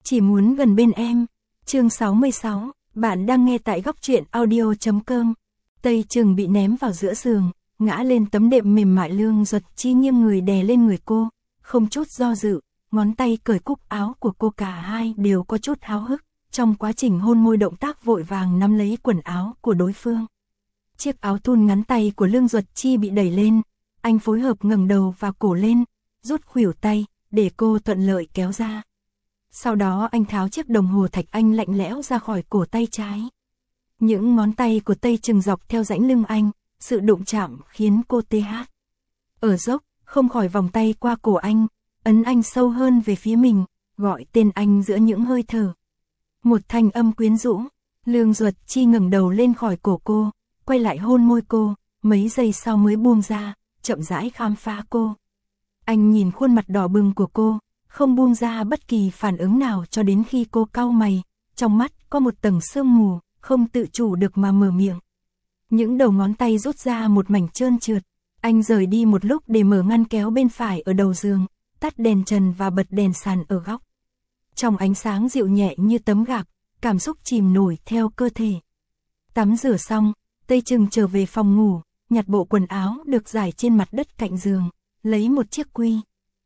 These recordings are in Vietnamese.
Chỉ muốn gần bên em. Chương 66, bạn đang nghe tại góc truyện audio.com. Tây Trừng bị ném vào giữa giường, ngã lên tấm đệm mềm mại. Lương Duật Chi nghiêng người đè lên người cô, không chút do dự, ngón tay cởi cúc áo của cô. Cả hai đều có chút háo hức, trong quá trình hôn môi động tác vội vàng nắm lấy quần áo của đối phương. Chiếc áo thun ngắn tay của Lương Duật Chi bị đẩy lên, anh phối hợp ngẩng đầu và cổ lên, rút khuỷu tay, để cô thuận lợi kéo ra. Sau đó anh tháo chiếc đồng hồ thạch anh lạnh lẽo ra khỏi cổ tay trái. Những ngón tay của Tây Trừng dọc theo rãnh lưng anh, sự đụng chạm khiến cô tê hát. Ở dốc, không khỏi vòng tay qua cổ anh, ấn anh sâu hơn về phía mình, gọi tên anh giữa những hơi thở. Một thanh âm quyến rũ, Lương Duật Chi ngẩng đầu lên khỏi cổ cô, quay lại hôn môi cô, mấy giây sau mới buông ra, chậm rãi khám phá cô. Anh nhìn khuôn mặt đỏ bừng của cô, không buông ra bất kỳ phản ứng nào cho đến khi cô cau mày, trong mắt có một tầng sương mù, không tự chủ được mà mở miệng. Những đầu ngón tay rút ra một mảnh trơn trượt, anh rời đi một lúc để mở ngăn kéo bên phải ở đầu giường, tắt đèn trần và bật đèn sàn ở góc. Trong ánh sáng dịu nhẹ như tấm gạc, cảm xúc chìm nổi theo cơ thể. Tắm rửa xong, Tây Trừng trở về phòng ngủ, nhặt bộ quần áo được rải trên mặt đất cạnh giường, lấy một chiếc quy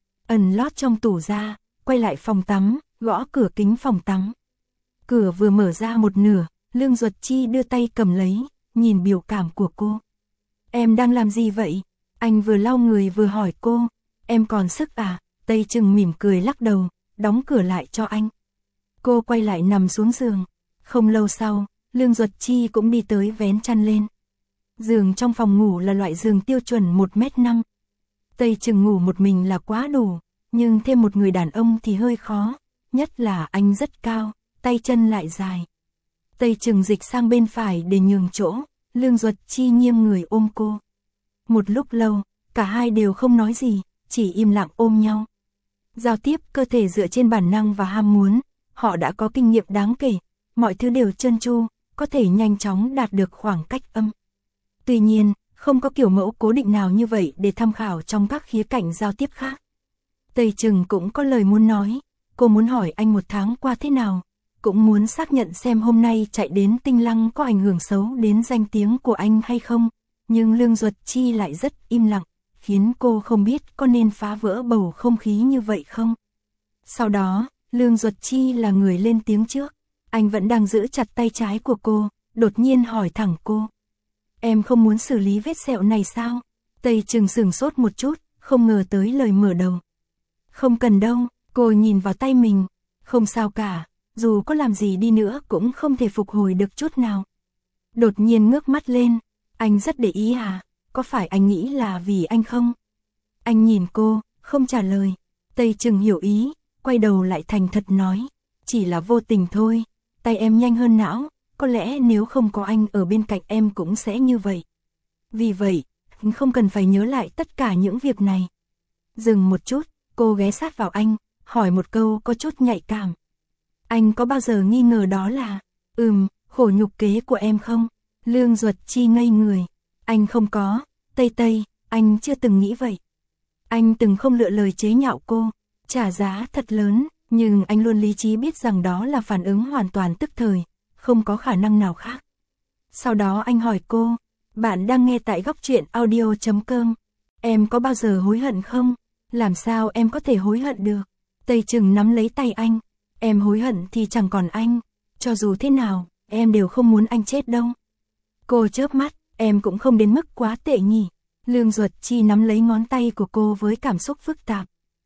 ẩn lót trong tủ ra, quay lại phòng tắm, gõ cửa kính phòng tắm. Cửa vừa mở ra một nửa, Lương Duật Chi đưa tay cầm lấy, nhìn biểu cảm của cô. Em đang làm gì vậy? Anh vừa lau người vừa hỏi cô. Em còn sức à? Tây Trừng mỉm cười lắc đầu, đóng cửa lại cho anh. Cô quay lại nằm xuống giường. Không lâu sau, Lương Duật Chi cũng đi tới vén chăn lên. Giường trong phòng ngủ là loại giường tiêu chuẩn 1m5. Tây Trừng ngủ một mình là quá đủ, nhưng thêm một người đàn ông thì hơi khó, nhất là anh rất cao, tay chân lại dài. Tây Trừng dịch sang bên phải để nhường chỗ, Lương Duật Chi nghiêng người ôm cô. Một lúc lâu, cả hai đều không nói gì, chỉ im lặng ôm nhau. Giao tiếp cơ thể dựa trên bản năng và ham muốn, họ đã có kinh nghiệm đáng kể, mọi thứ đều trơn tru, có thể nhanh chóng đạt được khoảng cách âm. Tuy nhiên, không có kiểu mẫu cố định nào như vậy để tham khảo trong các khía cạnh giao tiếp khác. Tây Trừng cũng có lời muốn nói, cô muốn hỏi anh một tháng qua thế nào, cũng muốn xác nhận xem hôm nay chạy đến Tinh Lăng có ảnh hưởng xấu đến danh tiếng của anh hay không, nhưng Lương Duật Chi lại rất im lặng, khiến cô không biết có nên phá vỡ bầu không khí như vậy không. Sau đó, Lương Duật Chi là người lên tiếng trước, anh vẫn đang giữ chặt tay trái của cô, đột nhiên hỏi thẳng cô. Em không muốn xử lý vết sẹo này sao? Tây Trừng sửng sốt một chút, không ngờ tới lời mở đầu. Không cần đâu, cô nhìn vào tay mình. Không sao cả, dù có làm gì đi nữa cũng không thể phục hồi được chút nào. Đột nhiên ngước mắt lên, anh rất để ý à? Có phải anh nghĩ là vì anh không? Anh nhìn cô, không trả lời. Tây Trừng hiểu ý, quay đầu lại thành thật nói. Chỉ là vô tình thôi, tay em nhanh hơn não. Có lẽ nếu không có anh ở bên cạnh em cũng sẽ như vậy. Vì vậy, không cần phải nhớ lại tất cả những việc này. Dừng một chút, cô ghé sát vào anh, hỏi một câu có chút nhạy cảm. Anh có bao giờ nghi ngờ đó là, khổ nhục kế của em không? Lương Duật Chi ngây người. Anh không có, Tây, anh chưa từng nghĩ vậy. Anh từng không lựa lời chế nhạo cô, trả giá thật lớn, nhưng anh luôn lý trí biết rằng đó là phản ứng hoàn toàn tức thời. Không có khả năng nào khác. Sau đó anh hỏi cô, bạn đang nghe tại góc truyện audio.com, em có bao giờ hối hận không? Làm sao em có thể hối hận được? Tây Trừng nắm lấy tay anh, em hối hận thì chẳng còn anh, cho dù thế nào, em đều không muốn anh chết đâu. Cô chớp mắt, em cũng không đến mức quá tệ nhỉ. Lương Duật Chi nắm lấy ngón tay của cô với cảm xúc phức tạp.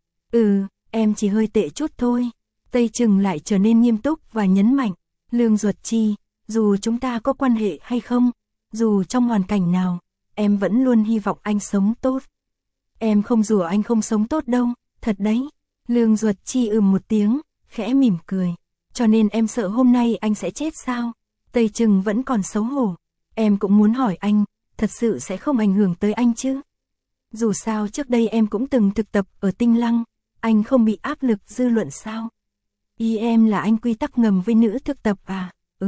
Em chỉ hơi tệ chút thôi. Tây Trừng lại trở nên nghiêm túc và nhấn mạnh. Lương Duật Chi, dù chúng ta có quan hệ hay không, dù trong hoàn cảnh nào, em vẫn luôn hy vọng anh sống tốt. Em không rủa anh không sống tốt đâu, thật đấy. Lương Duật Chi một tiếng, khẽ mỉm cười. Cho nên em sợ hôm nay anh sẽ chết sao? Tây Trừng vẫn còn xấu hổ. Em cũng muốn hỏi anh, thật sự sẽ không ảnh hưởng tới anh chứ? Dù sao trước đây em cũng từng thực tập ở Tinh Lăng, anh không bị áp lực dư luận sao? Ý em là anh quy tắc ngầm với nữ thực tập à?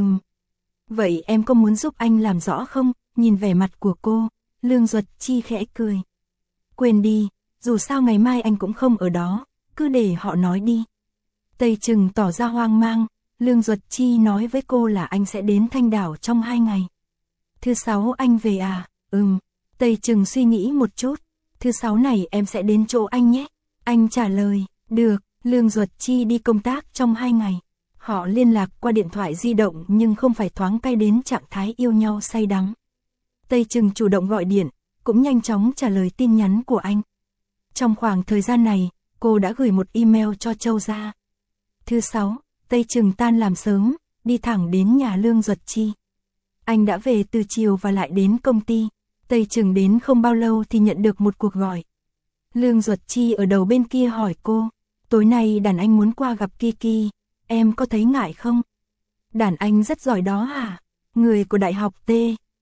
Vậy em có muốn giúp anh làm rõ không? Nhìn vẻ mặt của cô, Lương Duật Chi khẽ cười. Quên đi, dù sao ngày mai anh cũng không ở đó, cứ để họ nói đi. Tây Trừng tỏ ra hoang mang, Lương Duật Chi nói với cô là anh sẽ đến Thanh Đảo trong 2 ngày. Thứ 6 anh về à? Tây Trừng suy nghĩ một chút, thứ 6 này em sẽ đến chỗ anh nhé. Anh trả lời, được, Lương Duật Chi đi công tác trong 2 ngày. Họ liên lạc qua điện thoại di động nhưng không phải thoáng cay đến trạng thái yêu nhau say đắm. Tây Trừng chủ động gọi điện, cũng nhanh chóng trả lời tin nhắn của anh. Trong khoảng thời gian này, cô đã gửi một email cho Châu gia. Thứ 6, Tây Trừng tan làm sớm, đi thẳng đến nhà Lương Duật Chi. Anh đã về từ chiều và lại đến công ty. Tây Trừng đến không bao lâu thì nhận được một cuộc gọi. Lương Duật Chi ở đầu bên kia hỏi cô, tối nay đàn anh muốn qua gặp Kiki, em có thấy ngại không? Đàn anh rất giỏi đó hả? Người của đại học T,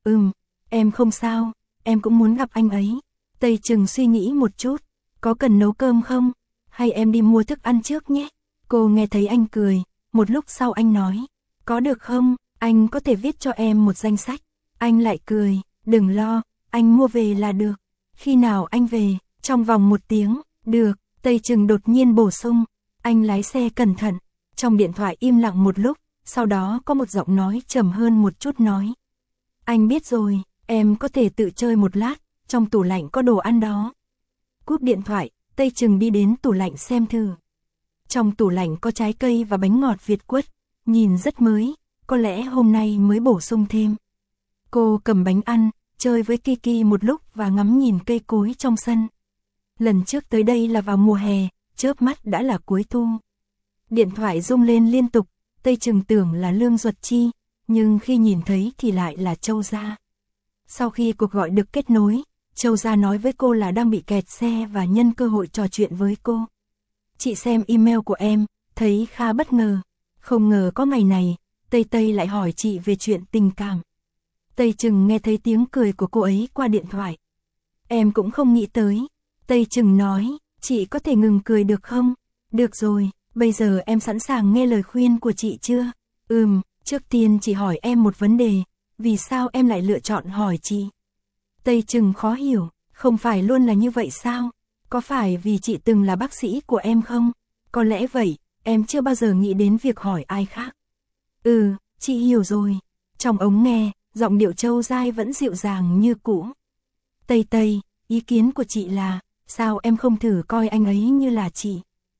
em không sao, em cũng muốn gặp anh ấy. Tây Trừng suy nghĩ một chút, có cần nấu cơm không? Hay em đi mua thức ăn trước nhé? Cô nghe thấy anh cười, một lúc sau anh nói, có được không, anh có thể viết cho em một danh sách. Anh lại cười, đừng lo, anh mua về là được. Khi nào anh về? Trong vòng 1 tiếng, được. Tây Trừng đột nhiên bổ sung, anh lái xe cẩn thận. Trong điện thoại im lặng một lúc, sau đó có một giọng nói trầm hơn một chút nói. Anh biết rồi, em có thể tự chơi một lát, trong tủ lạnh có đồ ăn đó. Cúp điện thoại, Tây Trừng đi đến tủ lạnh xem thử. Trong tủ lạnh có trái cây và bánh ngọt Việt Quất, nhìn rất mới, có lẽ hôm nay mới bổ sung thêm. Cô cầm bánh ăn, chơi với Kiki một lúc và ngắm nhìn cây cối trong sân. Lần trước tới đây là vào mùa hè, chớp mắt đã là cuối thu. Điện thoại rung lên liên tục, Tây Trừng tưởng là Lương Duật Chi, nhưng khi nhìn thấy thì lại là Châu gia. Sau khi cuộc gọi được kết nối, Châu gia nói với cô là đang bị kẹt xe và nhân cơ hội trò chuyện với cô. Chị xem email của em, thấy khá bất ngờ. Không ngờ có ngày này, Tây lại hỏi chị về chuyện tình cảm. Tây Trừng nghe thấy tiếng cười của cô ấy qua điện thoại. Em cũng không nghĩ tới. Tây Trừng nói, chị có thể ngừng cười được không? Được rồi, bây giờ em sẵn sàng nghe lời khuyên của chị chưa? Trước tiên chị hỏi em một vấn đề, vì sao em lại lựa chọn hỏi chị? Tây Trừng khó hiểu, không phải luôn là như vậy sao? Có phải vì chị từng là bác sĩ của em không? Có lẽ vậy, em chưa bao giờ nghĩ đến việc hỏi ai khác. Chị hiểu rồi. Trong ống nghe, giọng điệu Châu dai vẫn dịu dàng như cũ. Tây, ý kiến của chị là, sao em không thử coi anh ấy như là chị?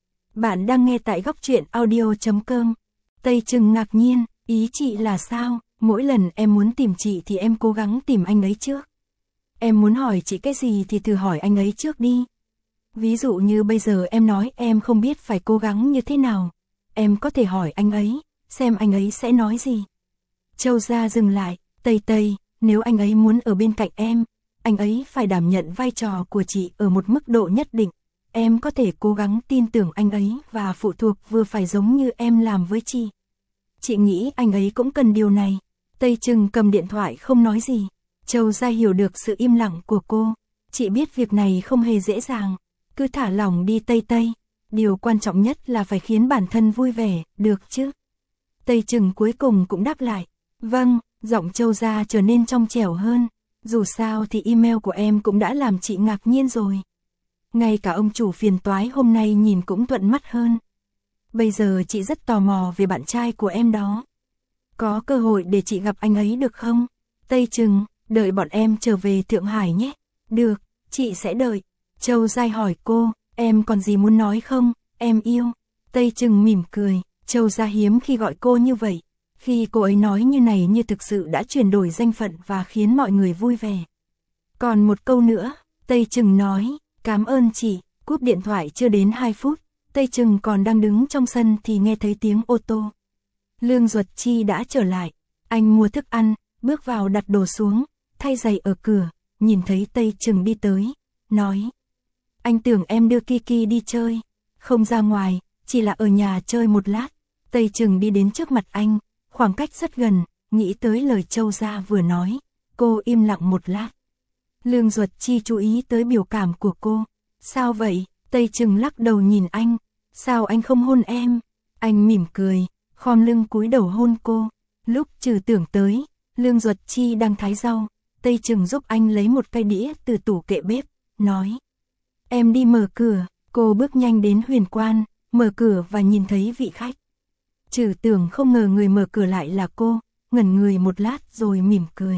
Bạn đang nghe tại góc truyện audio.com. Tây Trừng ngạc nhiên, ý chị là sao? Mỗi lần em muốn tìm chị thì em cố gắng tìm anh ấy trước. Em muốn hỏi chị cái gì thì thử hỏi anh ấy trước đi. Ví dụ như bây giờ em nói em không biết phải cố gắng như thế nào. Em có thể hỏi anh ấy, xem anh ấy sẽ nói gì. Châu gia dừng lại, Tây, nếu anh ấy muốn ở bên cạnh em, anh ấy phải đảm nhận vai trò của chị ở một mức độ nhất định. Em có thể cố gắng tin tưởng anh ấy và phụ thuộc vừa phải giống như em làm với chị. Chị nghĩ anh ấy cũng cần điều này. Tây Trừng cầm điện thoại không nói gì. Châu gia hiểu được sự im lặng của cô. Chị biết việc này không hề dễ dàng. Cứ thả lỏng đi Tây. Điều quan trọng nhất là phải khiến bản thân vui vẻ, được chứ? Tây Trừng cuối cùng cũng đáp lại. Vâng, giọng Châu gia trở nên trong trẻo hơn. Dù sao thì email của em cũng đã làm chị ngạc nhiên rồi. Ngay cả ông chủ phiền toái hôm nay nhìn cũng thuận mắt hơn. Bây giờ chị rất tò mò về bạn trai của em đó. Có cơ hội để chị gặp anh ấy được không? Tây Trừng, đợi bọn em trở về Thượng Hải nhé. Được, chị sẽ đợi. Châu dai hỏi cô, em còn gì muốn nói không? Em yêu. Tây Trừng mỉm cười, Châu gia hiếm khi gọi cô như vậy. Khi cô ấy nói như này như thực sự đã chuyển đổi danh phận và khiến mọi người vui vẻ. Còn một câu nữa, Tây Trừng nói, cảm ơn chị. Cúp điện thoại chưa đến 2 phút, Tây Trừng còn đang đứng trong sân thì nghe thấy tiếng ô tô. Lương Duật Chi đã trở lại, anh mua thức ăn, bước vào đặt đồ xuống, thay giày ở cửa, nhìn thấy Tây Trừng đi tới, nói. Anh tưởng em đưa Kiki đi chơi, không ra ngoài, chỉ là ở nhà chơi một lát. Tây Trừng đi đến trước mặt anh, khoảng cách rất gần, nghĩ tới lời Châu gia vừa nói, cô im lặng một lát. Lương Duật Chi chú ý tới biểu cảm của cô. Sao vậy? Tây Trừng lắc đầu nhìn anh. Sao anh không hôn em? Anh mỉm cười, khom lưng cúi đầu hôn cô. Lúc Trừ tưởng tới, Lương Duật Chi đang thái rau. Tây Trừng giúp anh lấy một cái đĩa từ tủ kệ bếp, nói. Em đi mở cửa. Cô bước nhanh đến huyền quan, mở cửa và nhìn thấy vị khách. Trừ Tưởng không ngờ người mở cửa lại là cô, ngẩn người một lát rồi mỉm cười.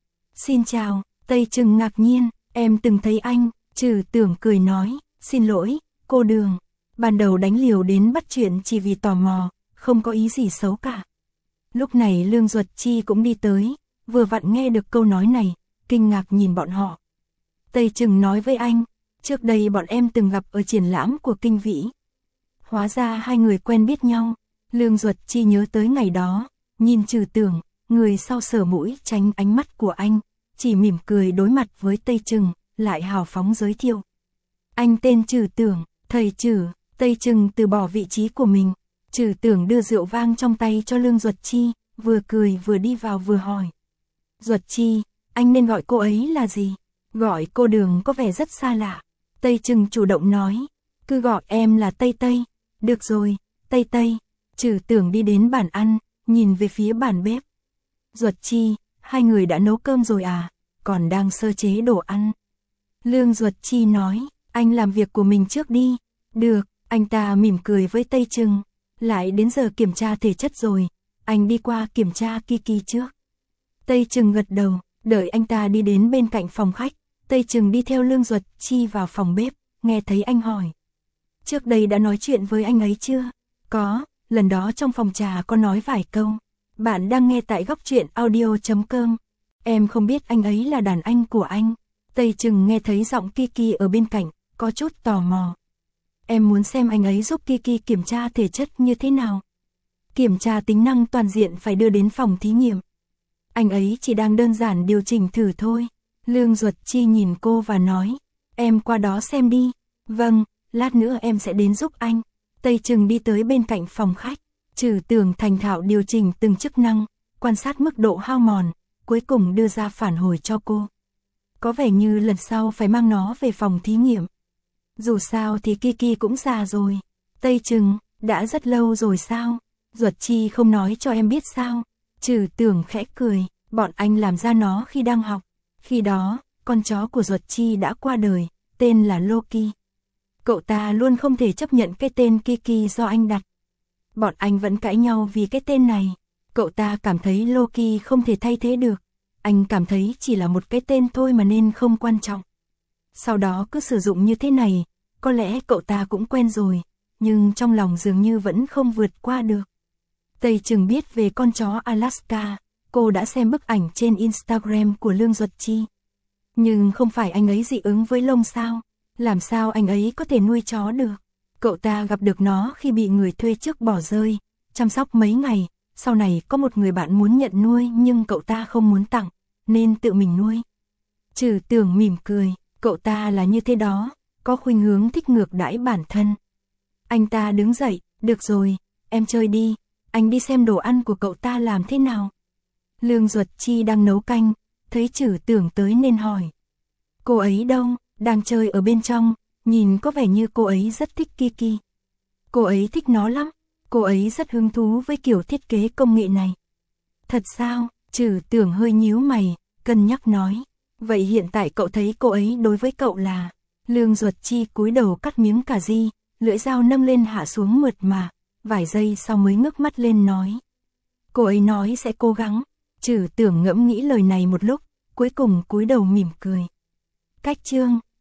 Xin chào, Tây Trừng ngạc nhiên, em từng thấy anh. Trừ Tưởng cười nói, xin lỗi, cô Đường. Ban đầu đánh liều đến bắt chuyện chỉ vì tò mò, không có ý gì xấu cả. Lúc này Lương Duật Chi cũng đi tới, vừa vặn nghe được câu nói này, kinh ngạc nhìn bọn họ. Tây Trừng nói với anh, trước đây bọn em từng gặp ở triển lãm của Kinh Vĩ. Hóa ra hai người quen biết nhau. Lương Duật Chi nhớ tới ngày đó, nhìn Trừ Tưởng, người sau sờ mũi tránh ánh mắt của anh, chỉ mỉm cười đối mặt với Tây Trừng, lại hào phóng giới thiệu. Anh tên Trừ Tưởng, thầy Trừ. Tây Trừng từ bỏ vị trí của mình. Trừ Tưởng đưa rượu vang trong tay cho Lương Duật Chi, vừa cười vừa đi vào vừa hỏi. Duật Chi, anh nên gọi cô ấy là gì? Gọi cô Đường có vẻ rất xa lạ. Tây Trừng chủ động nói, cứ gọi em là Tây Tây. Được rồi, Tây Tây. Trừ Tưởng đi đến bàn ăn, nhìn về phía bàn bếp. Duật Chi, hai người đã nấu cơm rồi à? Còn đang sơ chế đồ ăn. Lương Duật Chi nói, anh làm việc của mình trước đi. Được, anh ta mỉm cười với Tây Trừng. Lại đến giờ kiểm tra thể chất rồi, anh đi qua kiểm tra Kiki trước. Tây Trừng gật đầu, đợi anh ta đi đến bên cạnh phòng khách. Tây Trừng đi theo Lương Duật Chi vào phòng bếp, nghe thấy anh hỏi. Trước đây đã nói chuyện với anh ấy chưa? Có, lần đó trong phòng trà có nói vài câu. Bạn đang nghe tại góc truyện audio.com. Em không biết anh ấy là đàn anh của anh. Tây Trừng nghe thấy giọng Kiki ở bên cạnh, có chút tò mò. Em muốn xem anh ấy giúp Kiki kiểm tra thể chất như thế nào. Kiểm tra tính năng toàn diện phải đưa đến phòng thí nghiệm. Anh ấy chỉ đang đơn giản điều chỉnh thử thôi. Lương Duật Chi nhìn cô và nói, em qua đó xem đi. Vâng, lát nữa em sẽ đến giúp anh. Tây Trừng đi tới bên cạnh phòng khách. Trừ Tưởng thành thạo điều chỉnh từng chức năng, quan sát mức độ hao mòn, cuối cùng đưa ra phản hồi cho cô. Có vẻ như lần sau phải mang nó về phòng thí nghiệm. Dù sao thì Kiki cũng già rồi. Tây Trừng, đã rất lâu rồi sao? Duật Chi không nói cho em biết sao? Trừ Tưởng khẽ cười, bọn anh làm ra nó khi đang học. Khi đó, con chó của Duật Chi đã qua đời, tên là Loki. Cậu ta luôn không thể chấp nhận cái tên Kiki do anh đặt. Bọn anh vẫn cãi nhau vì cái tên này. Cậu ta cảm thấy Loki không thể thay thế được. Anh cảm thấy chỉ là một cái tên thôi mà nên không quan trọng. Sau đó cứ sử dụng như thế này, có lẽ cậu ta cũng quen rồi, nhưng trong lòng dường như vẫn không vượt qua được. Tây Trừng biết về con chó Alaska, cô đã xem bức ảnh trên Instagram của Lương Duật Chi. Nhưng không phải anh ấy dị ứng với lông sao? Làm sao anh ấy có thể nuôi chó được? Cậu ta gặp được nó khi bị người thuê trước bỏ rơi, chăm sóc mấy ngày, sau này có một người bạn muốn nhận nuôi nhưng cậu ta không muốn tặng, nên tự mình nuôi. Trừ Tưởng mỉm cười, cậu ta là như thế đó, có khuynh hướng thích ngược đãi bản thân. Anh ta đứng dậy, được rồi, em chơi đi, anh đi xem đồ ăn của cậu ta làm thế nào. Lương Duật Chi đang nấu canh, thấy Trừ Tưởng tới nên hỏi. Cô ấy đâu? Đang chơi ở bên trong, nhìn có vẻ như cô ấy rất thích Kiki. Cô ấy thích nó lắm, cô ấy rất hứng thú với kiểu thiết kế công nghệ này. Thật sao? Trừ Tưởng hơi nhíu mày, cân nhắc nói. Vậy hiện tại cậu thấy cô ấy đối với cậu là? Lương Duật Chi cúi đầu cắt miếng cà ri, lưỡi dao nâng lên hạ xuống mượt mà, vài giây sau mới ngước mắt lên nói. Cô ấy nói sẽ cố gắng. Trừ Tưởng ngẫm nghĩ lời này một lúc, cuối cùng cúi đầu mỉm cười. Cách chương